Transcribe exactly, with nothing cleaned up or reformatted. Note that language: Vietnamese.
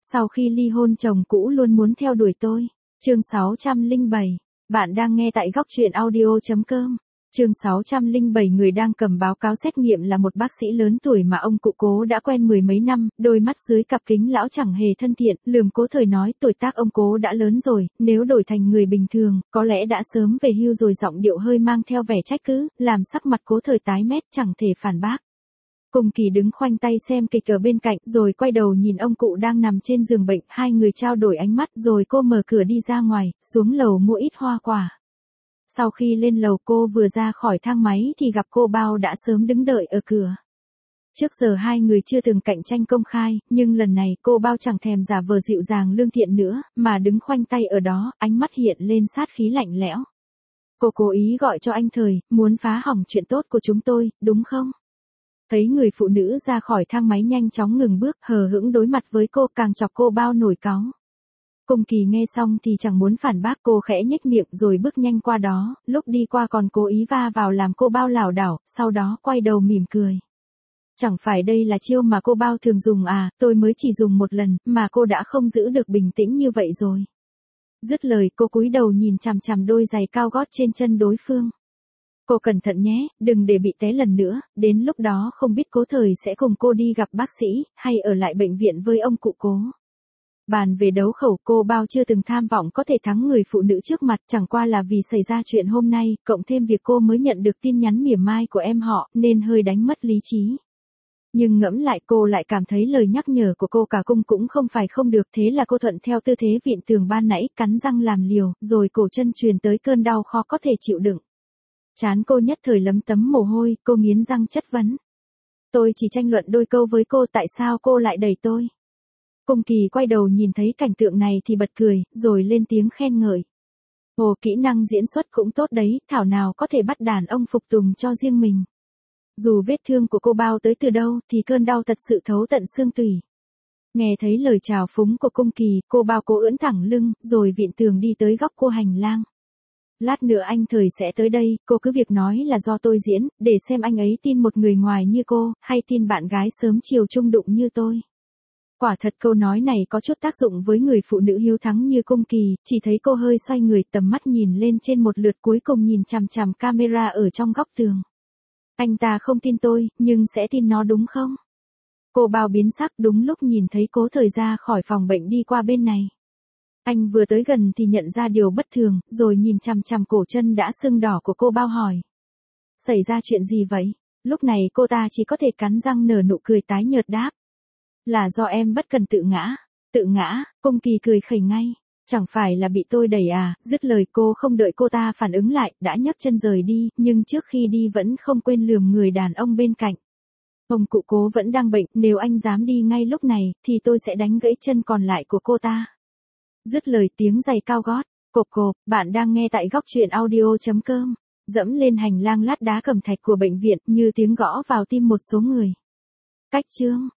Sau khi ly hôn chồng cũ luôn muốn theo đuổi tôi. Chương sáu trăm lẻ bảy. Bạn đang nghe tại góc truyện audio chấm com. Chương sáu trăm lẻ bảy. Người đang cầm báo cáo xét nghiệm là một bác sĩ lớn tuổi mà ông cụ Cố đã quen mười mấy năm, đôi mắt dưới cặp kính lão chẳng hề thân thiện, lườm Cố Thời nói tuổi tác ông Cố đã lớn rồi, nếu đổi thành người bình thường, có lẽ đã sớm về hưu rồi. Giọng điệu hơi mang theo vẻ trách cứ, làm sắc mặt Cố Thời tái mét chẳng thể phản bác. Cùng Kỳ đứng khoanh tay xem kịch ở bên cạnh, rồi quay đầu nhìn ông cụ đang nằm trên giường bệnh, hai người trao đổi ánh mắt, rồi cô mở cửa đi ra ngoài, xuống lầu mua ít hoa quả. Sau khi lên lầu cô vừa ra khỏi thang máy thì gặp cô Bao đã sớm đứng đợi ở cửa. Trước giờ hai người chưa từng cạnh tranh công khai, nhưng lần này cô Bao chẳng thèm giả vờ dịu dàng lương thiện nữa, mà đứng khoanh tay ở đó, ánh mắt hiện lên sát khí lạnh lẽo. Cô cố ý gọi cho anh Thời, muốn phá hỏng chuyện tốt của chúng tôi, đúng không? Thấy người phụ nữ ra khỏi thang máy nhanh chóng ngừng bước, hờ hững đối mặt với cô, càng chọc cô Bao nổi cáu. Cùng Kỳ nghe xong thì chẳng muốn phản bác, cô khẽ nhếch miệng rồi bước nhanh qua đó, lúc đi qua còn cố ý va vào làm cô Bao lảo đảo, sau đó quay đầu mỉm cười. Chẳng phải đây là chiêu mà cô Bao thường dùng à, tôi mới chỉ dùng một lần, mà cô đã không giữ được bình tĩnh như vậy rồi. Dứt lời cô cúi đầu nhìn chằm chằm đôi giày cao gót trên chân đối phương. Cô cẩn thận nhé, đừng để bị té lần nữa, đến lúc đó không biết Cố Thời sẽ cùng cô đi gặp bác sĩ, hay ở lại bệnh viện với ông cụ Cố. Bàn về đấu khẩu, cô Bao chưa từng tham vọng có thể thắng người phụ nữ trước mặt, chẳng qua là vì xảy ra chuyện hôm nay, cộng thêm việc cô mới nhận được tin nhắn mỉa mai của em họ, nên hơi đánh mất lý trí. Nhưng ngẫm lại cô lại cảm thấy lời nhắc nhở của cô cả cung cũng không phải không được, thế là cô thuận theo tư thế vịn tường ban nãy, cắn răng làm liều, rồi cổ chân truyền tới cơn đau khó có thể chịu đựng. Trán cô nhất thời lấm tấm mồ hôi, cô nghiến răng chất vấn. Tôi chỉ tranh luận đôi câu với cô, tại sao cô lại đẩy tôi? Cùng Kỳ quay đầu nhìn thấy cảnh tượng này thì bật cười, rồi lên tiếng khen ngợi. Ồ, kỹ năng diễn xuất cũng tốt đấy, thảo nào có thể bắt đàn ông phục tùng cho riêng mình. Dù vết thương của cô Bao tới từ đâu, thì cơn đau thật sự thấu tận xương tủy. Nghe thấy lời chào phúng của Cung Kỳ, cô Bao cố ưỡn thẳng lưng, rồi vịn tường đi tới góc cô hành lang. Lát nữa anh Thời sẽ tới đây, cô cứ việc nói là do tôi diễn, để xem anh ấy tin một người ngoài như cô, hay tin bạn gái sớm chiều chung đụng như tôi. Quả thật câu nói này có chút tác dụng với người phụ nữ hiếu thắng như Cung Kỳ, chỉ thấy cô hơi xoay người, tầm mắt nhìn lên trên một lượt, cuối cùng nhìn chằm chằm camera ở trong góc tường. Anh ta không tin tôi, nhưng sẽ tin nó đúng không? Cô Bao biến sắc đúng lúc nhìn thấy Cố Thời ra khỏi phòng bệnh đi qua bên này. Anh vừa tới gần thì nhận ra điều bất thường, rồi nhìn chằm chằm cổ chân đã sưng đỏ của cô Bao hỏi. Xảy ra chuyện gì vậy? Lúc này cô ta chỉ có thể cắn răng nở nụ cười tái nhợt đáp. Là do em bất cần tự ngã. Tự ngã, Cung Kỳ cười khẩy ngay. Chẳng phải là bị tôi đẩy à? Dứt lời cô không đợi cô ta phản ứng lại, đã nhấc chân rời đi, nhưng trước khi đi vẫn không quên lườm người đàn ông bên cạnh. Ông cụ Cố vẫn đang bệnh, nếu anh dám đi ngay lúc này, thì tôi sẽ đánh gãy chân còn lại của cô ta. Dứt lời tiếng giày cao gót, cộp cộp, bạn đang nghe tại góc truyện audio chấm com. Dẫm lên hành lang lát đá cẩm thạch của bệnh viện, như tiếng gõ vào tim một số người. Cách chương.